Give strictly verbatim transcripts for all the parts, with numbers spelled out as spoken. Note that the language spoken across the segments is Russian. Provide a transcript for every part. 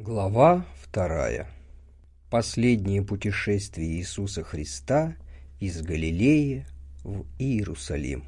Глава вторая. Последнее путешествие Иисуса Христа из Галилеи в Иерусалим.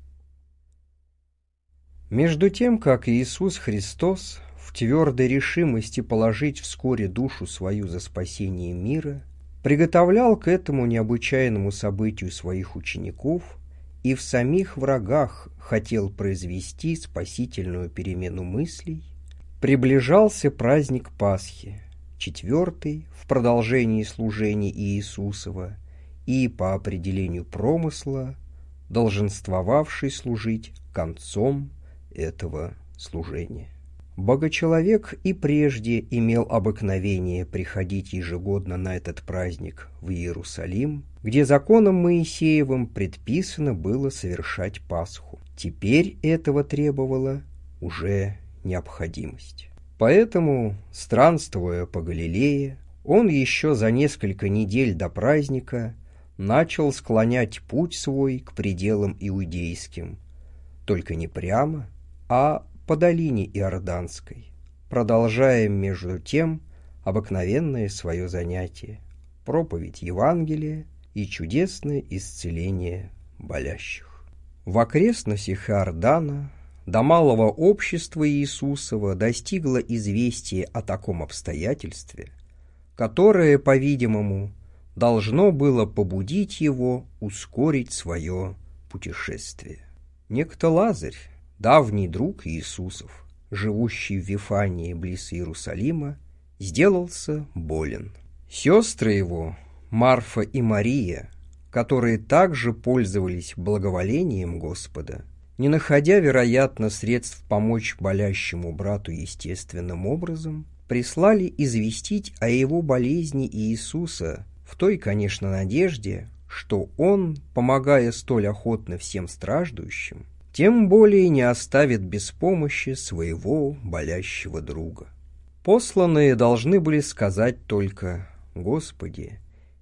Между тем, как Иисус Христос в твердой решимости положить вскоре душу свою за спасение мира, приготовлял к этому необычайному событию своих учеников и в самих врагах хотел произвести спасительную перемену мыслей, приближался праздник Пасхи, четвертый в продолжении служения Иисусова и, по определению промысла, долженствовавший служить концом этого служения. Богочеловек и прежде имел обыкновение приходить ежегодно на этот праздник в Иерусалим, где законом Моисеевым предписано было совершать Пасху. Теперь этого требовала уже необходимость. Поэтому, странствуя по Галилее, он еще за несколько недель до праздника начал склонять путь свой к пределам иудейским, только не прямо, а по долине Иорданской, продолжая между тем обыкновенное свое занятие – проповедь Евангелия и чудесное исцеление болящих. В окрестностях Иордана до малого общества Иисусова достигло известие о таком обстоятельстве, которое, по-видимому, должно было побудить его ускорить свое путешествие. Некто Лазарь, давний друг Иисусов, живущий в Вифании близ Иерусалима, сделался болен. Сестры его, Марфа и Мария, которые также пользовались благоволением Господа, не находя, вероятно, средств помочь болящему брату естественным образом, прислали известить о его болезни Иисуса в той, конечно, надежде, что он, помогая столь охотно всем страждущим, тем более не оставит без помощи своего болящего друга. Посланные должны были сказать только: «Господи,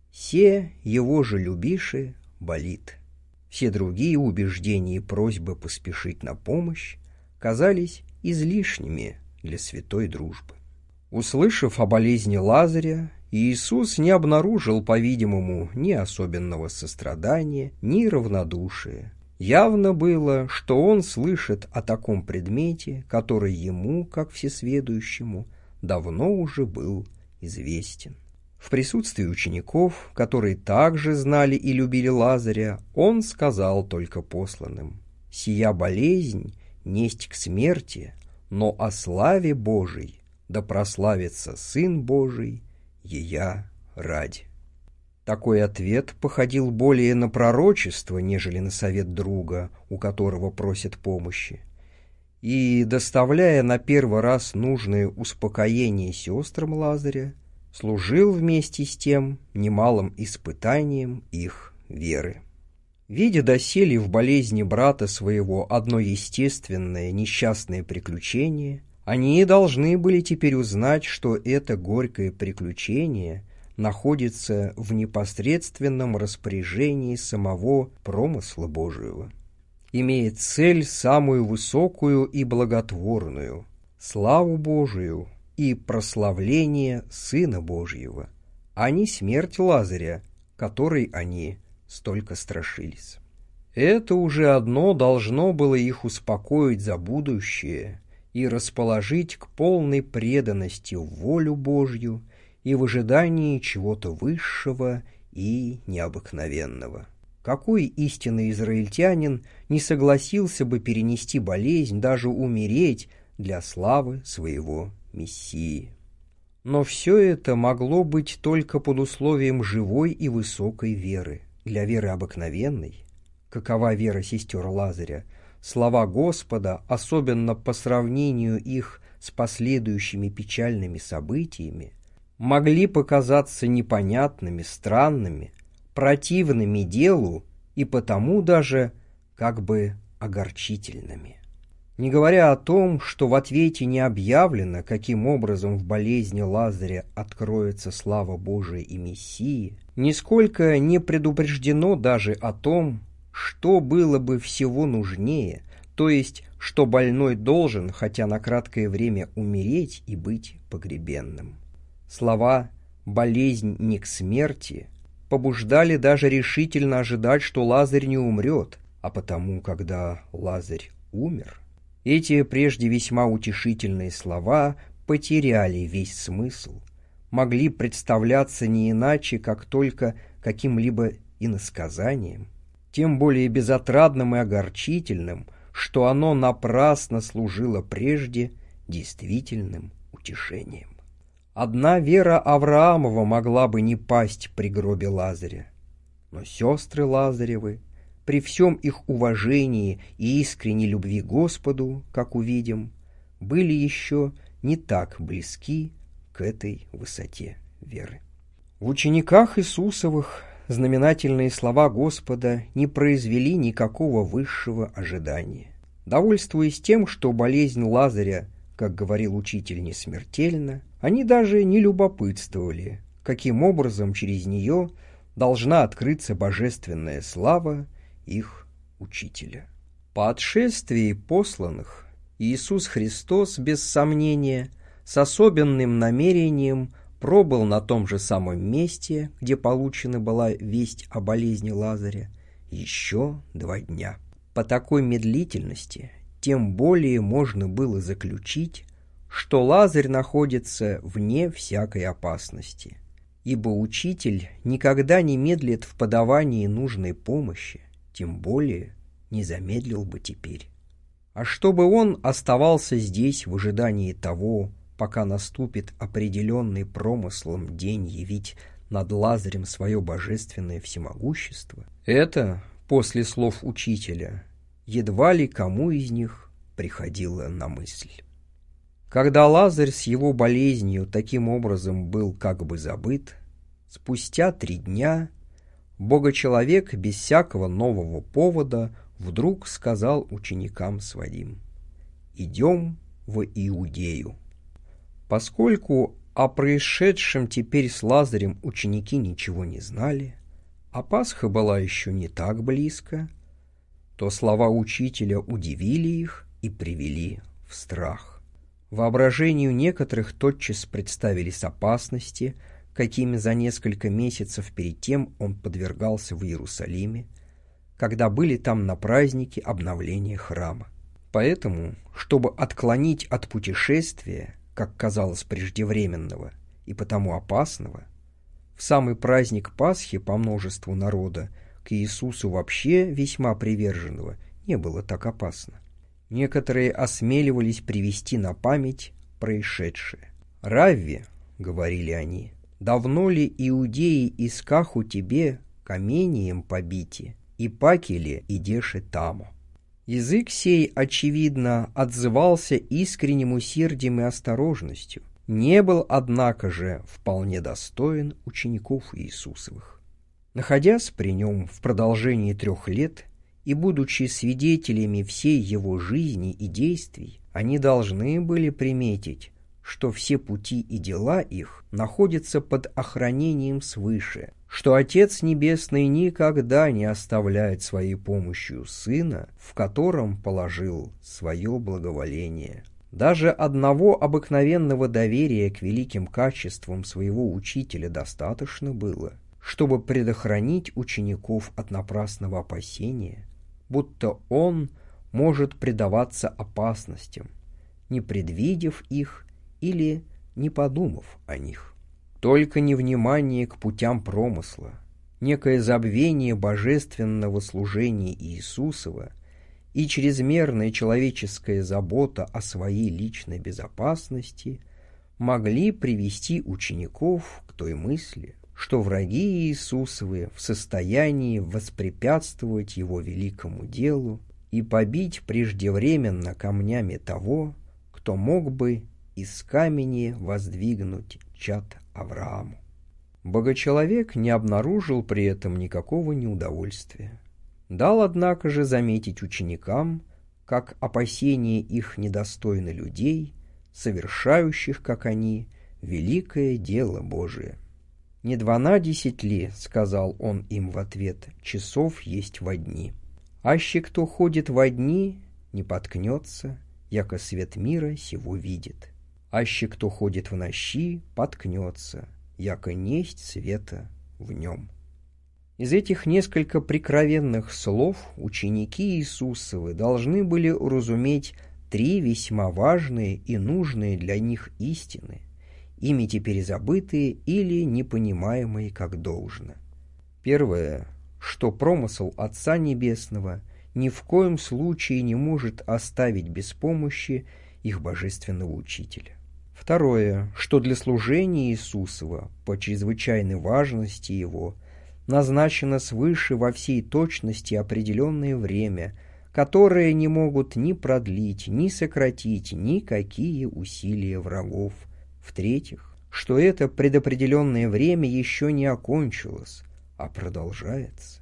се его же любиши болит». Все другие убеждения и просьбы поспешить на помощь казались излишними для святой дружбы. Услышав о болезни Лазаря, Иисус не обнаружил, по-видимому, ни особенного сострадания, ни равнодушия. Явно было, что он слышит о таком предмете, который ему, как всесведущему, давно уже был известен. В присутствии учеников, которые также знали и любили Лазаря, он сказал только посланным: «Сия болезнь несть к смерти, но о славе Божией да прославится Сын Божий ея ради». Такой ответ походил более на пророчество, нежели на совет друга, у которого просят помощи. И, доставляя на первый раз нужное успокоение сестрам Лазаря, служил вместе с тем немалым испытанием их веры. Видя доселе в болезни брата своего одно естественное несчастное приключение, они должны были теперь узнать, что это горькое приключение находится в непосредственном распоряжении самого промысла Божьего, имеет цель самую высокую и благотворную – славу Божию и прославление Сына Божьего, а не смерть Лазаря, которой они столько страшились. Это уже одно должно было их успокоить за будущее и расположить к полной преданности в волю Божью и в ожидании чего-то высшего и необыкновенного. Какой истинный израильтянин не согласился бы перенести болезнь, даже умереть для славы своего Мессии? Но все это могло быть только под условием живой и высокой веры. Для веры обыкновенной, какова вера сестер Лазаря, слова Господа, особенно по сравнению их с последующими печальными событиями, могли показаться непонятными, странными, противными делу и потому даже как бы огорчительными. Не говоря о том, что в ответе не объявлено, каким образом в болезни Лазаря откроется слава Божия и Мессии, нисколько не предупреждено даже о том, что было бы всего нужнее то есть, что больной должен, хотя на краткое время, умереть и быть погребенным. Слова «болезнь не к смерти» побуждали даже решительно ожидать, что Лазарь не умрет, а потому, когда Лазарь умер, эти прежде весьма утешительные слова потеряли весь смысл, могли представляться не иначе, как только каким-либо иносказанием, тем более безотрадным и огорчительным, что оно напрасно служило прежде действительным утешением. Одна вера Авраамова могла бы не пасть при гробе Лазаря, но сестры Лазаревы, при всем их уважении и искренней любви к Господу, как увидим, были еще не так близки к этой высоте веры. В учениках Иисусовых знаменательные слова Господа не произвели никакого высшего ожидания. Довольствуясь тем, что болезнь Лазаря, как говорил учитель, не смертельна, они даже не любопытствовали, каким образом через нее должна открыться божественная слава их учителя. По отшествии посланных Иисус Христос, без сомнения, с особенным намерением пробыл на том же самом месте, где получена была весть о болезни Лазаря, еще два дня. По такой медлительности тем более можно было заключить, что Лазарь находится вне всякой опасности, ибо учитель никогда не медлит в подавании нужной помощи, тем более не замедлил бы теперь. А чтобы он оставался здесь в ожидании того, пока наступит определенный промыслом день явить над Лазарем свое божественное всемогущество, это, после слов учителя, едва ли кому из них приходило на мысль. Когда Лазарь с его болезнью таким образом был как бы забыт, спустя три дня Богочеловек без всякого нового повода вдруг сказал ученикам своим: «Идем в Иудею». Поскольку о происшедшем теперь с Лазарем ученики ничего не знали, а Пасха была еще не так близко, то слова учителя удивили их и привели в страх. Воображению некоторых тотчас представились опасности, какими за несколько месяцев перед тем он подвергался в Иерусалиме, когда были там на празднике обновления храма. Поэтому, чтобы отклонить от путешествия, как казалось преждевременного и потому опасного, в самый праздник Пасхи по множеству народа к Иисусу вообще весьма приверженного не было так опасно. Некоторые осмеливались привести на память происшедшее. «Равви, — говорили они, — давно ли иудеи из Каху тебе камением побити, и паки ли идеше тамо?» Язык сей, очевидно, отзывался искренним усердием и осторожностью, не был, однако же, вполне достоин учеников Иисусовых. Находясь при нем в продолжении трех лет и будучи свидетелями всей его жизни и действий, они должны были приметить, что все пути и дела их находятся под охранением свыше, что Отец Небесный никогда не оставляет своей помощью Сына, в котором положил свое благоволение. Даже одного обыкновенного доверия к великим качествам своего учителя достаточно было, чтобы предохранить учеников от напрасного опасения, будто он может предаваться опасностям, не предвидев их или не подумав о них. Только невнимание к путям промысла, некое забвение божественного служения Иисусова и чрезмерная человеческая забота о своей личной безопасности могли привести учеников к той мысли, что враги Иисусовы в состоянии воспрепятствовать его великому делу и побить преждевременно камнями того, кто мог бы из камени воздвигнуть чад Аврааму. Богочеловек не обнаружил при этом никакого неудовольствия. Дал, однако же, заметить ученикам, как опасения их недостойны людей, совершающих, как они, великое дело Божие. «Не дванадесять ли, — сказал он им в ответ, — часов есть во дни. Аще кто ходит во дни, не поткнется, яко свет мира сего видит. Аще кто ходит в нощи, поткнется, яко несть света в нем». Из этих несколько прикровенных слов ученики Иисусовы должны были уразуметь три весьма важные и нужные для них истины, ими теперь забытые или непонимаемые как должно. Первое, что промысл Отца Небесного ни в коем случае не может оставить без помощи их божественного Учителя. Второе, что для служения Иисусова по чрезвычайной важности его назначено свыше во всей точности определенное время, которое не могут ни продлить, ни сократить никакие усилия врагов. В-третьих, что это предопределенное время еще не окончилось, а продолжается.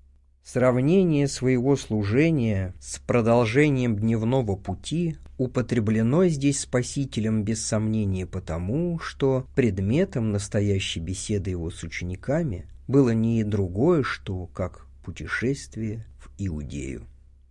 Сравнение своего служения с продолжением дневного пути употреблено здесь Спасителем без сомнения потому, что предметом настоящей беседы его с учениками было не другое, что как путешествие в Иудею.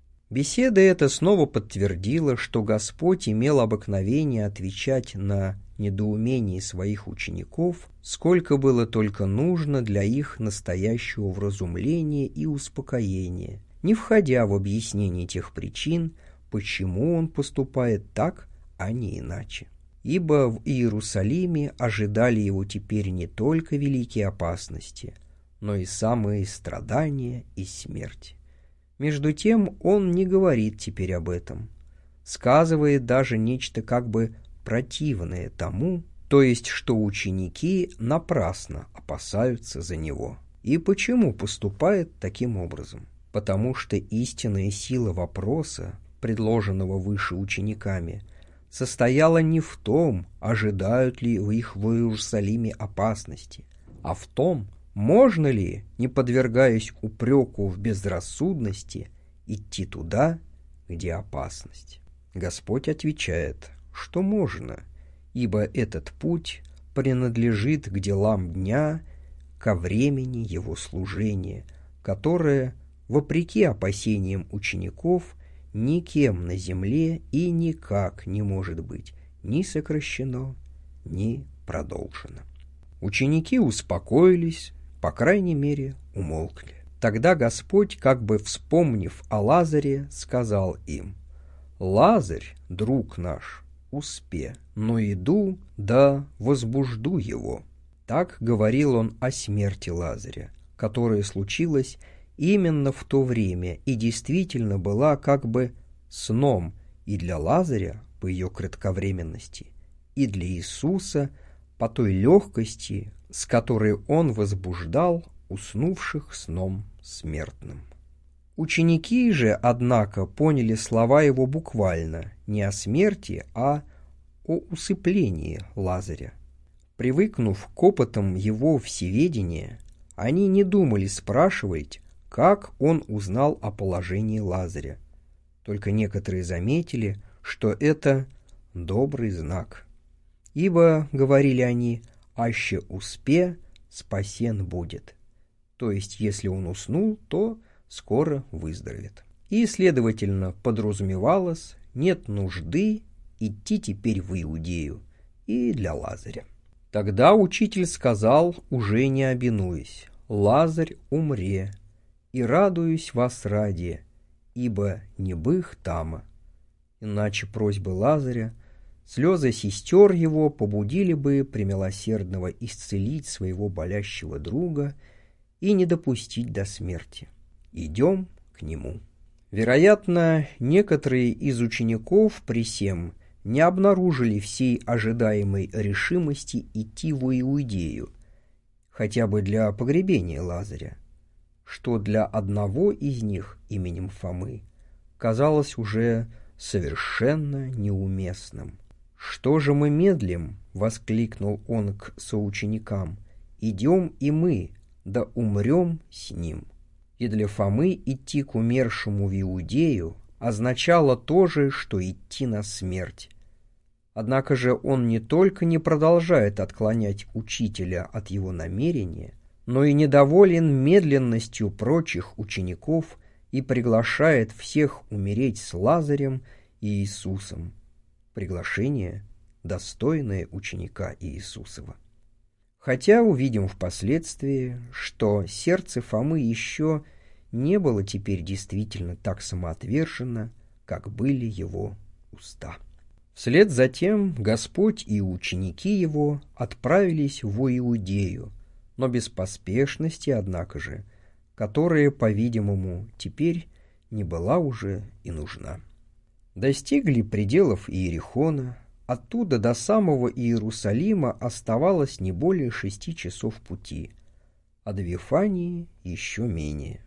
Беседа эта снова подтвердила, что Господь имел обыкновение отвечать на недоумение своих учеников, сколько было только нужно для их настоящего вразумления и успокоения, не входя в объяснение тех причин, почему он поступает так, а не иначе. Ибо в Иерусалиме ожидали его теперь не только великие опасности, но и самые страдания и смерть. Между тем он не говорит теперь об этом, сказывает даже нечто как бы противное тому, то есть что ученики напрасно опасаются за него. И почему поступает таким образом? Потому что истинная сила вопроса, предложенного выше учениками, состояла не в том, ожидают ли их в Иерусалиме опасности, а в том, можно ли, не подвергаясь упреку в безрассудности, идти туда, где опасность. Господь отвечает, что можно, ибо этот путь принадлежит к делам дня, ко времени его служения, которое, вопреки опасениям учеников, никем на земле и никак не может быть ни сокращено, ни продолжено. Ученики успокоились, по крайней мере, умолкли. Тогда Господь, как бы вспомнив о Лазаре, сказал им: «Лазарь, друг наш, успе, но иду, да возбужду его». Так говорил он о смерти Лазаря, которая случилась именно в то время и действительно была как бы сном и для Лазаря по ее кратковременности, и для Иисуса по той легкости, с которой он возбуждал уснувших сном смертным. Ученики же, однако, поняли слова его буквально, не о смерти, а о усыплении Лазаря. Привыкнув к опытам его всеведения, они не думали спрашивать, как он узнал о положении Лазаря. Только некоторые заметили, что это добрый знак. Ибо, говорили они, аще успе, спасен будет. То есть, если он уснул, то скоро выздоровеет. И, следовательно, подразумевалось, нет нужды идти теперь в Иудею и для Лазаря. Тогда учитель сказал, уже не обинуясь: «Лазарь умре, и радуюсь вас ради, ибо не бых тама». Иначе просьбы Лазаря, слезы сестер его побудили бы премилосердного исцелить своего болящего друга и не допустить до смерти. Идем к нему. Вероятно, некоторые из учеников при сем не обнаружили всей ожидаемой решимости идти в Иудею, хотя бы для погребения Лазаря, что для одного из них именем Фомы казалось уже совершенно неуместным. «Что же мы медлим?» — воскликнул он к соученикам. «Идем и мы, да умрем с ним». И для Фомы идти к умершему в Иудею означало то же, что идти на смерть. Однако же он не только не продолжает отклонять учителя от его намерения, но и недоволен медленностью прочих учеников и приглашает всех умереть с Лазарем и Иисусом. Приглашение, достойное ученика Иисусова. Хотя увидим впоследствии, что сердце Фомы еще не было теперь действительно так самоотверженно, как были его уста. Вслед за тем Господь и ученики его отправились в Иудею, но без поспешности, однако же, которая, по-видимому, теперь не была уже и нужна. Достигли пределов Иерихона, оттуда до самого Иерусалима оставалось не более шести часов пути, а до Вифании еще менее.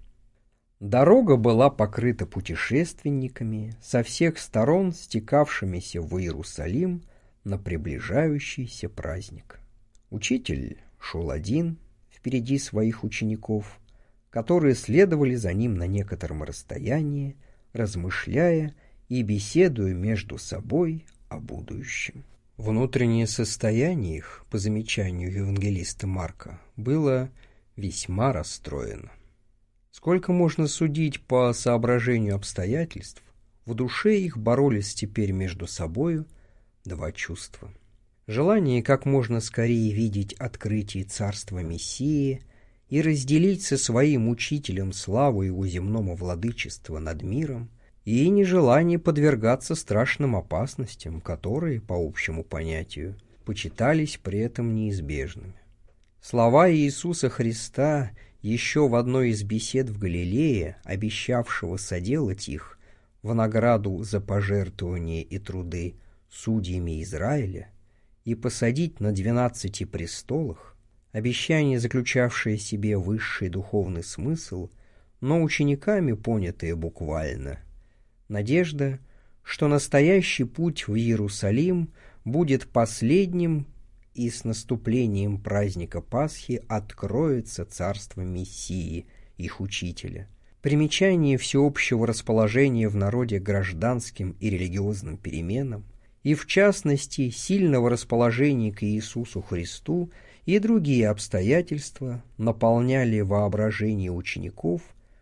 Дорога была покрыта путешественниками, со всех сторон стекавшимися в Иерусалим на приближающийся праздник. Учитель шел один, впереди своих учеников, которые следовали за ним на некотором расстоянии, размышляя и беседуя между собой о будущем. Внутреннее состояние их, по замечанию евангелиста Марка, было весьма расстроено. Сколько можно судить по соображению обстоятельств, в душе их боролись теперь между собою два чувства. Желание как можно скорее видеть открытие царства Мессии и разделить со своим учителем славу его земному владычества над миром, и нежелание подвергаться страшным опасностям, которые, по общему понятию, почитались при этом неизбежными. Слова Иисуса Христа еще в одной из бесед в Галилее, обещавшего соделать их в награду за пожертвования и труды судьями Израиля и посадить на двенадцати престолах, обещание, заключавшее в себе высший духовный смысл, но учениками понятое буквально, надежда, что настоящий путь в Иерусалим будет последним, и с наступлением праздника Пасхи откроется царство Мессии, их учителя. Примечание всеобщего расположения в народе к гражданским и религиозным переменам, и в частности сильного расположения к Иисусу Христу и другие обстоятельства наполняли воображение учеников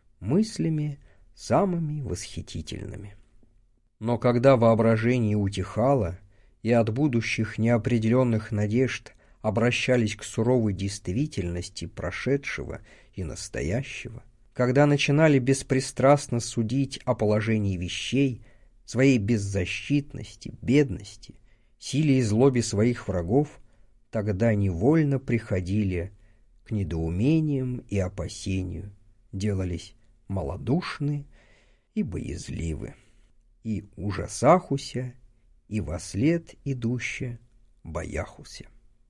мыслями самыми восхитительными. Но когда воображение утихало, и от будущих неопределенных надежд обращались к суровой действительности прошедшего и настоящего, когда начинали беспристрастно судить о положении вещей, своей беззащитности, бедности, силе и злобе своих врагов, тогда невольно приходили к недоумениям и опасению, делались малодушны и боязливы, и ужасахуся, и вослед идуще бояхуся.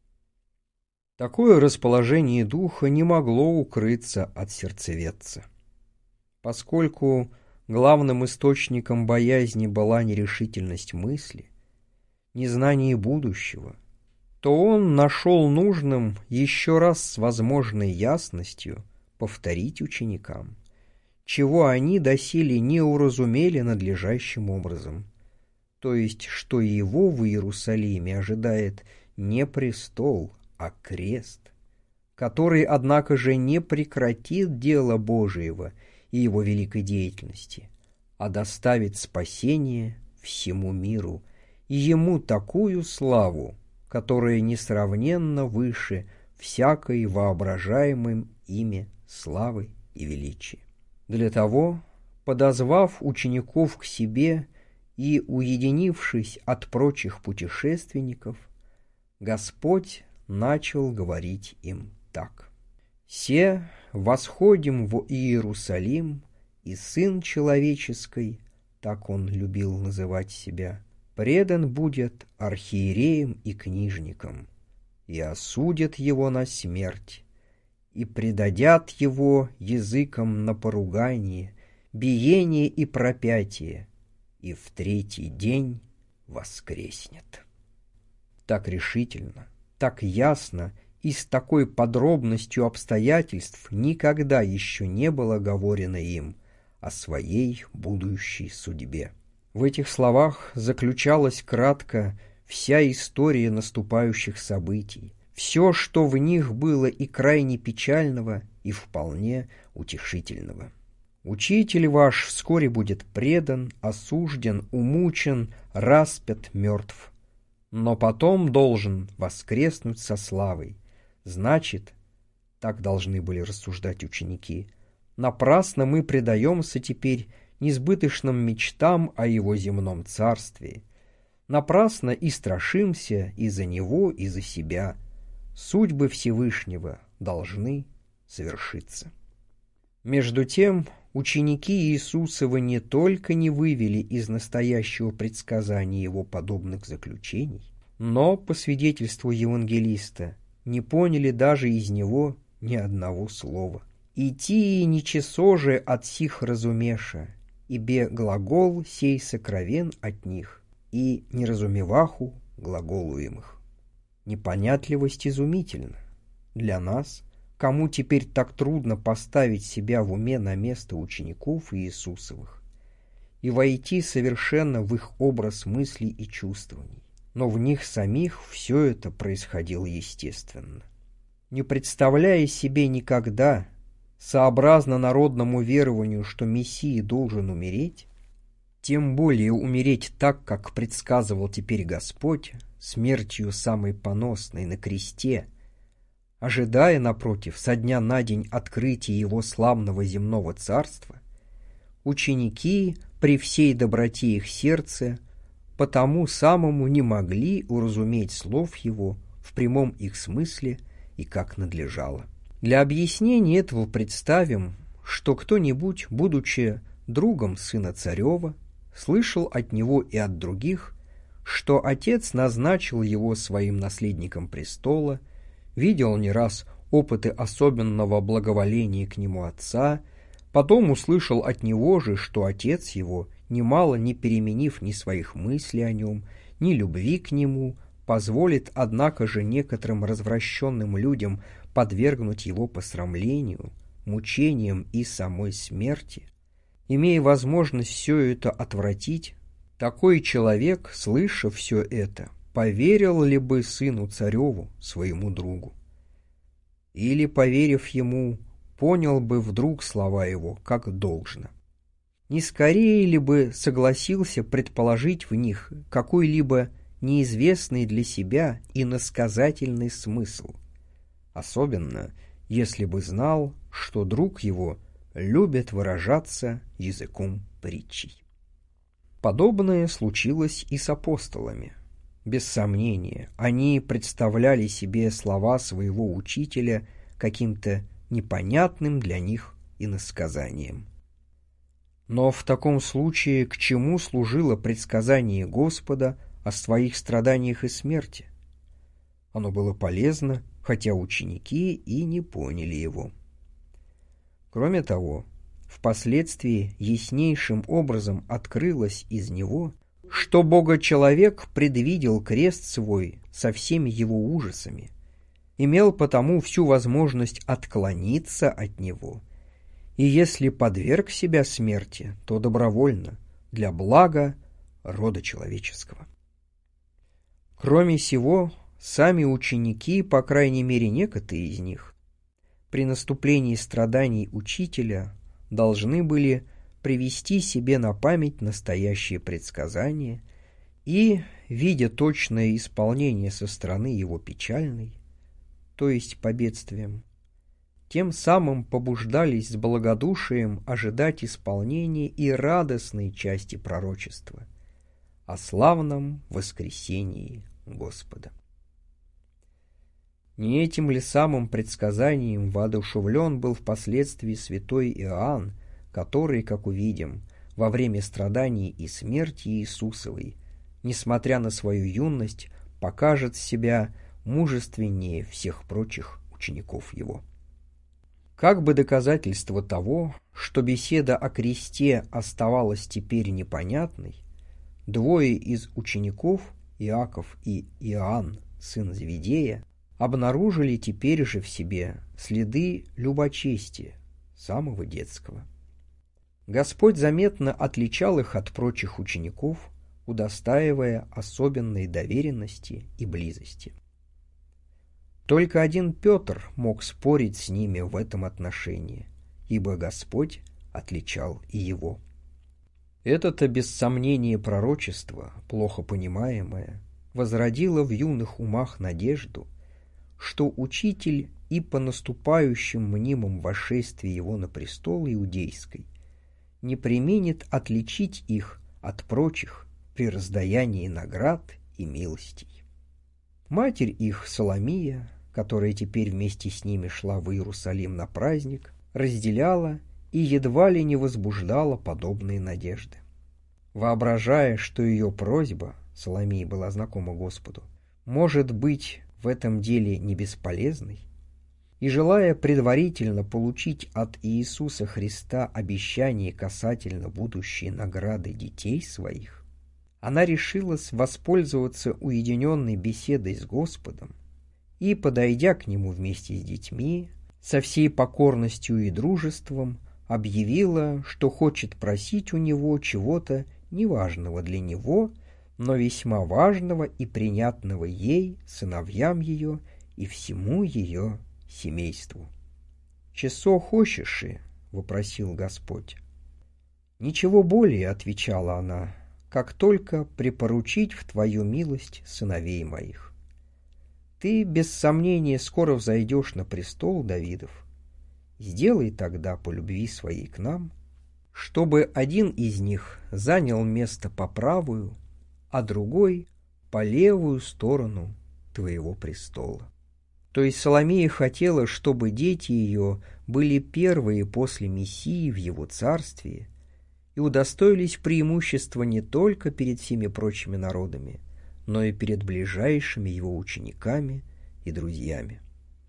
Такое расположение духа не могло укрыться от сердцеведца. Поскольку главным источником боязни была нерешительность мысли, незнание будущего, то он нашел нужным еще раз с возможной ясностью повторить ученикам, чего они доселе не уразумели надлежащим образом, то есть, что его в Иерусалиме ожидает не престол, а крест, который, однако же, не прекратит дело Божиего и его великой деятельности, а доставит спасение всему миру и ему такую славу, которая несравненно выше всякой воображаемым ими славы и величия. Для того, подозвав учеников к себе и уединившись от прочих путешественников, Господь начал говорить им так: «Се восходим в Иерусалим, и Сын Человеческий, так он любил называть себя, предан будет архиереям и книжникам, и осудят его на смерть, и предадят его языкам на поругание, биение и пропятие, и в третий день воскреснет». Так решительно, так ясно и с такой подробностью обстоятельств никогда еще не было говорено им о своей будущей судьбе. В этих словах заключалась кратко вся история наступающих событий, все, что в них было и крайне печального, и вполне утешительного. Учитель ваш вскоре будет предан, осужден, умучен, распят, мертв. Но потом должен воскреснуть со славой. Значит, так должны были рассуждать ученики, напрасно мы предаемся теперь несбыточным мечтам о его земном царстве. Напрасно и страшимся и за него, и за себя. Судьбы Всевышнего должны совершиться. Между тем, ученики Иисусова не только не вывели из настоящего предсказания его подобных заключений, но, по свидетельству евангелиста, не поняли даже из него ни одного слова. «Идти ничесо же от сих разумеша, ибе глагол сей сокровен от них, и неразумеваху глаголуемых». Непонятливость изумительна. Для нас, кому теперь так трудно поставить себя в уме на место учеников Иисусовых и войти совершенно в их образ мыслей и чувствований, но в них самих все это происходило естественно. Не представляя себе никогда, сообразно народному верованию, что Мессия должен умереть, тем более умереть так, как предсказывал теперь Господь, смертью самой поносной на кресте, ожидая, напротив, со дня на день открытия его славного земного царства, ученики при всей доброте их сердца потому самому не могли уразуметь слов его в прямом их смысле и как надлежало. Для объяснения этого представим, что кто-нибудь, будучи другом сына царева, слышал от него и от других, что отец назначил его своим наследником престола, видел не раз опыты особенного благоволения к нему отца, потом услышал от него же, что отец его, немало не переменив ни своих мыслей о нем, ни любви к нему, позволит, однако же, некоторым развращенным людям подвергнуть его посрамлению, мучениям и самой смерти. Имея возможность все это отвратить, такой человек, слыша все это, поверил ли бы сыну цареву, своему другу? Или, поверив ему, понял бы вдруг слова его, как должно? Не скорее ли бы согласился предположить в них какой-либо неизвестный для себя иносказательный смысл, особенно если бы знал, что друг его любит выражаться языком притчей? Подобное случилось и с апостолами. Без сомнения, они представляли себе слова своего учителя каким-то непонятным для них иносказанием. Но в таком случае к чему служило предсказание Господа о своих страданиях и смерти? Оно было полезно, хотя ученики и не поняли его. Кроме того, впоследствии яснейшим образом открылось из него, что Бога-человек предвидел крест свой со всеми его ужасами, имел потому всю возможность отклониться от него, и если подверг себя смерти, то добровольно, для блага рода человеческого. Кроме сего, сами ученики, по крайней мере некоторые из них, при наступлении страданий учителя должны были привести себе на память настоящее предсказание и, видя точное исполнение со стороны его печальной, то есть по бедствиям, тем самым побуждались с благодушием ожидать исполнения и радостной части пророчества о славном воскресении Господа. Не этим ли самым предсказанием воодушевлен был впоследствии святой Иоанн, который, как увидим, во время страданий и смерти Иисусовой, несмотря на свою юность, покажет себя мужественнее всех прочих учеников его? Как бы доказательство того, что беседа о кресте оставалась теперь непонятной, двое из учеников, Иаков и Иоанн, сын Зеведея, обнаружили теперь же в себе следы любочестия, самого детского. Господь заметно отличал их от прочих учеников, удостаивая особенной доверенности и близости. Только один Петр мог спорить с ними в этом отношении, ибо Господь отличал и его. Это-то без сомнения пророчество, плохо понимаемое, возродило в юных умах надежду, что учитель и по наступающим мнимым восшествии его на престол иудейской не преминет отличить их от прочих при раздаянии наград и милостей. Матерь их, Соломия, которая теперь вместе с ними шла в Иерусалим на праздник, разделяла и едва ли не возбуждала подобные надежды. Воображая, что ее просьба, Соломия была знакома Господу, может быть в этом деле не бесполезной, и желая предварительно получить от Иисуса Христа обещание касательно будущей награды детей своих, она решилась воспользоваться уединенной беседой с Господом и, подойдя к Нему вместе с детьми, со всей покорностью и дружеством объявила, что хочет просить у Него чего-то неважного для Него, но весьма важного и принятного ей, сыновьям ее и всему ее семейству. «Чесо хочешь?» — вопросил Господь. «Ничего более», — отвечала она, — «как только припоручить в Твою милость сыновей моих. Ты, без сомнения, скоро взойдешь на престол Давидов. Сделай тогда по любви своей к нам, чтобы один из них занял место по правую, а другой — по левую сторону Твоего престола». То есть Соломея хотела, чтобы дети ее были первые после Мессии в его царстве и удостоились преимущества не только перед всеми прочими народами, но и перед ближайшими его учениками и друзьями.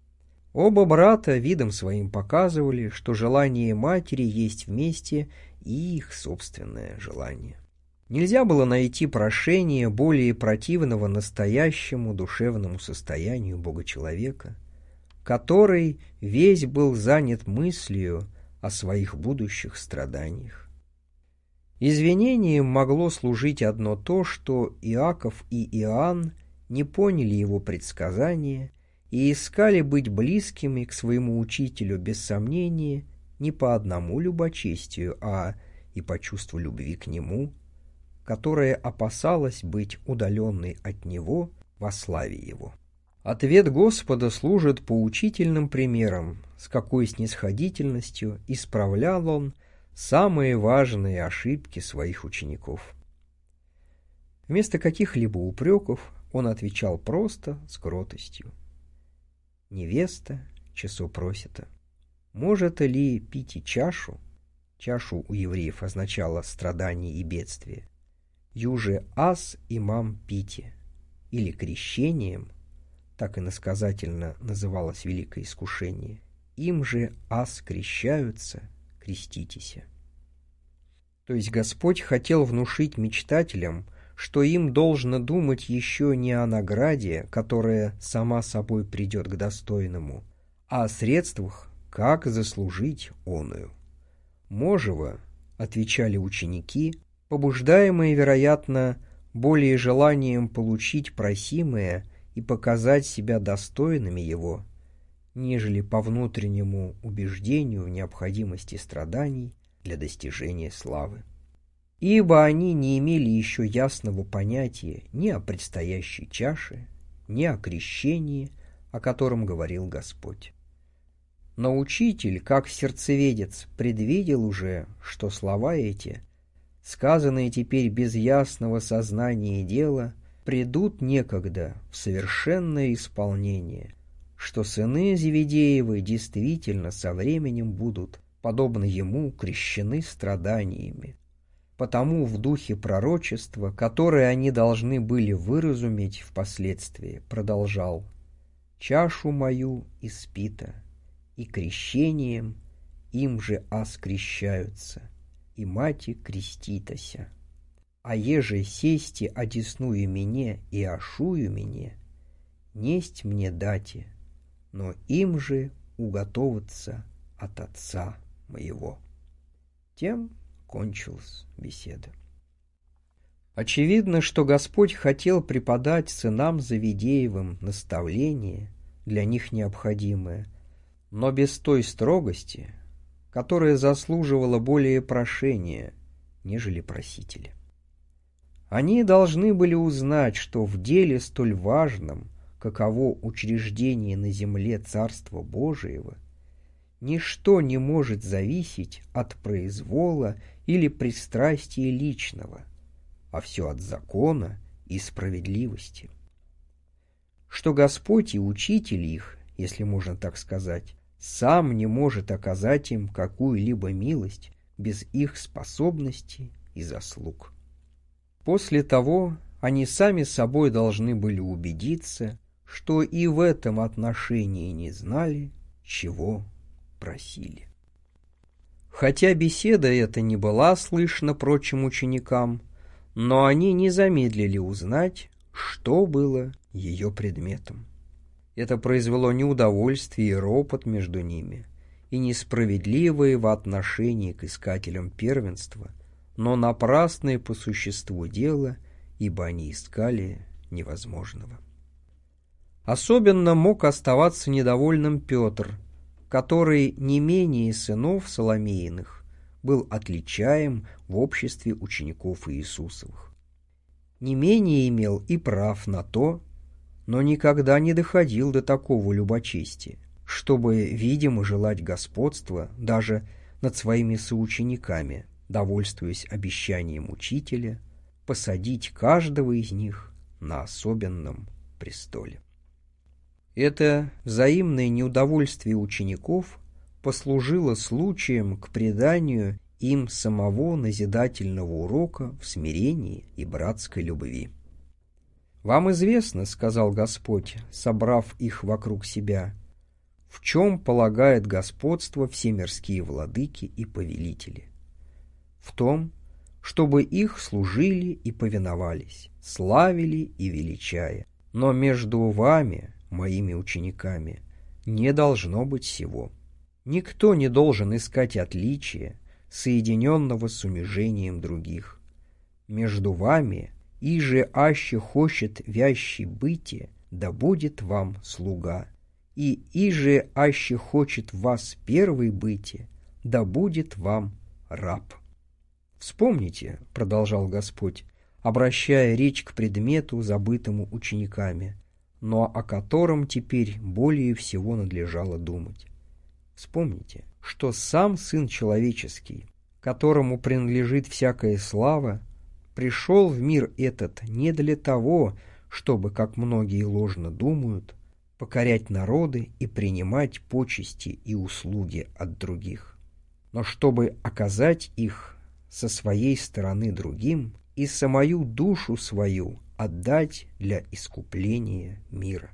Оба брата видом своим показывали, что желание матери есть вместе и их собственное желание. Нельзя было найти прошения более противного настоящему душевному состоянию Бога-человека, который весь был занят мыслью о своих будущих страданиях. Извинением могло служить одно то, что Иаков и Иоанн не поняли его предсказания и искали быть близкими к своему учителю без сомнения не по одному любочестию, а и по чувству любви к нему, которая опасалась быть удаленной от него во славе его. Ответ Господа служит поучительным примером, с какой снисходительностью исправлял он самые важные ошибки своих учеников. Вместо каких-либо упреков он отвечал просто, с кротостью. «Невеста, часу просита, может ли пить и чашу?» Чашу у евреев означало страдание и бедствие. «Юже ас имам пити», или крещением, так иносказательно называлось великое искушение, «им же ас крещаются, креститеся». То есть Господь хотел внушить мечтателям, что им должно думать еще не о награде, которая сама собой придет к достойному, а о средствах, как заслужить оную. «Можево», — отвечали ученики, побуждаемые, вероятно, более желанием получить просимое и показать себя достойными его, нежели по внутреннему убеждению в необходимости страданий для достижения славы. Ибо они не имели еще ясного понятия ни о предстоящей чаше, ни о крещении, о котором говорил Господь. Но учитель, как сердцеведец, предвидел уже, что слова эти, сказанные теперь без ясного сознания дела, придут некогда в совершенное исполнение, что сыны Зеведеевы действительно со временем будут, подобно ему, крещены страданиями. Потому в духе пророчества, которое они должны были выразуметь впоследствии, продолжал: «Чашу мою испита, и крещением им же ас крещаются, и мати креститася. А еже сести одесную мне и ошую мне, несть мне дати, но им же уготоваться от отца моего». Тем кончилась беседа. Очевидно, что Господь хотел преподать сынам Завидеевым наставление, для них необходимое, но без той строгости, которое заслуживало более прошения, нежели просителя. Они должны были узнать, что в деле столь важном, каково учреждение на земле Царства Божиего, ничто не может зависеть от произвола или пристрастия личного, а все от закона и справедливости. Что Господь и Учитель их, если можно так сказать, сам не может оказать им какую-либо милость без их способностей и заслуг. После того они сами собой должны были убедиться, что и в этом отношении не знали, чего просили. Хотя беседа эта не была слышна прочим ученикам, но они не замедлили узнать, что было ее предметом. Это произвело неудовольствие и ропот между ними, и несправедливые в отношении к искателям первенства, но напрасные по существу дела, ибо они искали невозможного. Особенно мог оставаться недовольным Петр, который не менее сынов Соломеиных был отличаем в обществе учеников Иисусовых. Не менее имел и прав на то, но никогда не доходил до такого любочестия, чтобы, видимо, желать господства даже над своими соучениками, довольствуясь обещанием учителя посадить каждого из них на особенном престоле. Это взаимное неудовольствие учеников послужило случаем к преданию им самого назидательного урока в смирении и братской любви. «Вам известно, — сказал Господь, собрав их вокруг себя, — в чем полагает господство все мирские владыки и повелители. В том, чтобы их служили и повиновались, славили и величая. Но между вами, моими учениками, не должно быть сего. Никто не должен искать отличия, соединенного с унижением других. Между вами, иже аще хочет вящий бытие, да будет вам слуга, и иже аще хочет вас первый бытие, да будет вам раб». «Вспомните, — продолжал Господь, обращая речь к предмету, забытому учениками, но о котором теперь более всего надлежало думать. Вспомните, что сам Сын Человеческий, которому принадлежит всякая слава, пришел в мир этот не для того, чтобы, как многие ложно думают, покорять народы и принимать почести и услуги от других, но чтобы оказать их со своей стороны другим и самую душу свою отдать для искупления мира.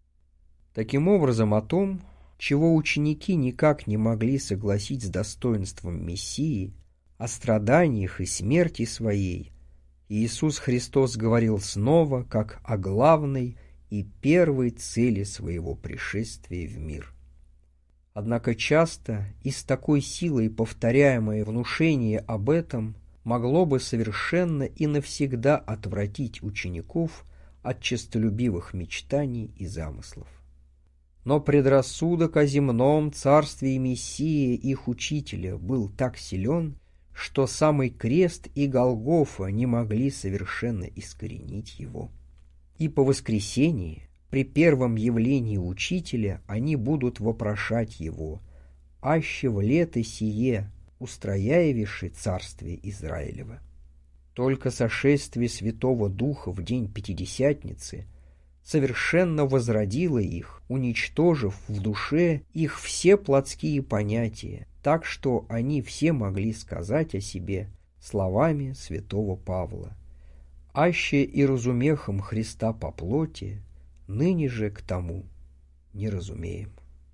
Таким образом, о том, чего ученики никак не могли согласить с достоинством Мессии, о страданиях и смерти своей, Иисус Христос говорил снова, как о главной и первой цели своего пришествия в мир. Однако часто и с такой силой повторяемое внушение об этом могло бы совершенно и навсегда отвратить учеников от честолюбивых мечтаний и замыслов. Но предрассудок о земном царстве Мессии их учителя был так силен, что самый крест и Голгофа не могли совершенно искоренить его. И по воскресении, при первом явлении учителя, они будут вопрошать его: «Аще в лето сие устрояевиши царствие Израилева». Только сошествие Святого Духа в день Пятидесятницы совершенно возродило их, уничтожив в душе их все плотские понятия, так что они все могли сказать о себе словами святого Павла: «Аще и разумехом Христа по плоти, ныне же к тому не разумеем».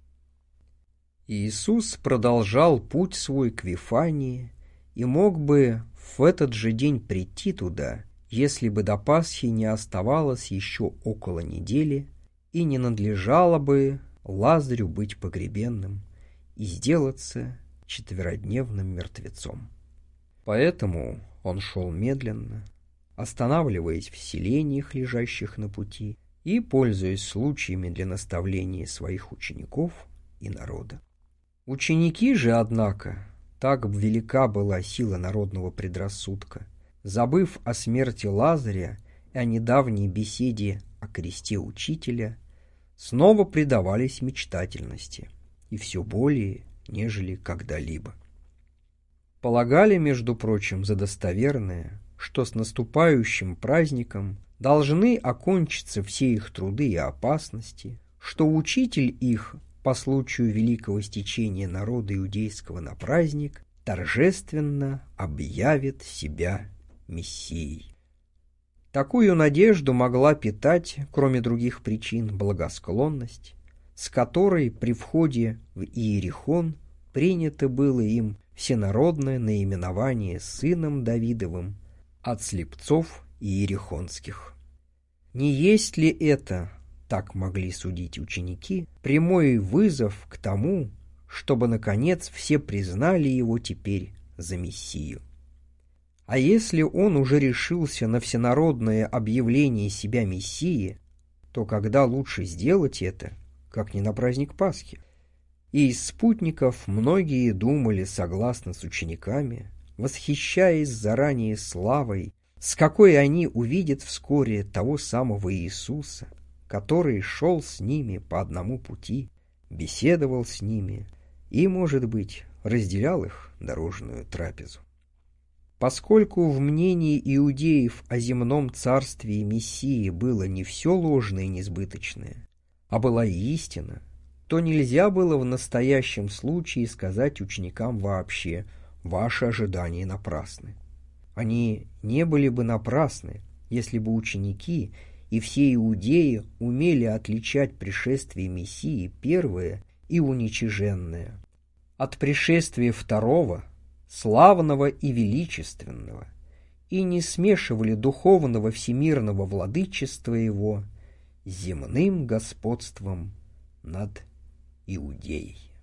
Иисус продолжал путь свой к Вифании и мог бы в этот же день прийти туда, если бы до Пасхи не оставалось еще около недели и не надлежало бы Лазарю быть погребенным и сделаться четверодневным мертвецом. Поэтому он шел медленно, останавливаясь в селениях, лежащих на пути, и пользуясь случаями для наставления своих учеников и народа. Ученики же, однако, так велика была сила народного предрассудка, забыв о смерти Лазаря и о недавней беседе о кресте учителя, снова предавались мечтательности, и все более, нежели когда-либо. Полагали, между прочим, за достоверное, что с наступающим праздником должны окончиться все их труды и опасности, что учитель их по случаю великого стечения народа иудейского на праздник торжественно объявит себя Мессией. Такую надежду могла питать, кроме других причин, благосклонность, с которой при входе в Иерихон принято было им всенародное наименование сыном Давидовым от слепцов иерихонских. Не есть ли это, так могли судить ученики, прямой вызов к тому, чтобы, наконец, все признали его теперь за Мессию? А если он уже решился на всенародное объявление себя Мессией, то когда лучше сделать это, как не на праздник Пасхи? И из спутников многие думали согласно с учениками, восхищаясь заранее славой, с какой они увидят вскоре того самого Иисуса, который шел с ними по одному пути, беседовал с ними и, может быть, разделял их дорожную трапезу. Поскольку в мнении иудеев о земном царстве Мессии было не все ложное и несбыточное, а была и истина, то нельзя было в настоящем случае сказать ученикам вообще «ваши ожидания напрасны». Они не были бы напрасны, если бы ученики и все иудеи умели отличать пришествие Мессии первое и уничиженное от пришествия второго, славного и величественного, и не смешивали духовного всемирного владычества его с земным господством над Иудеей.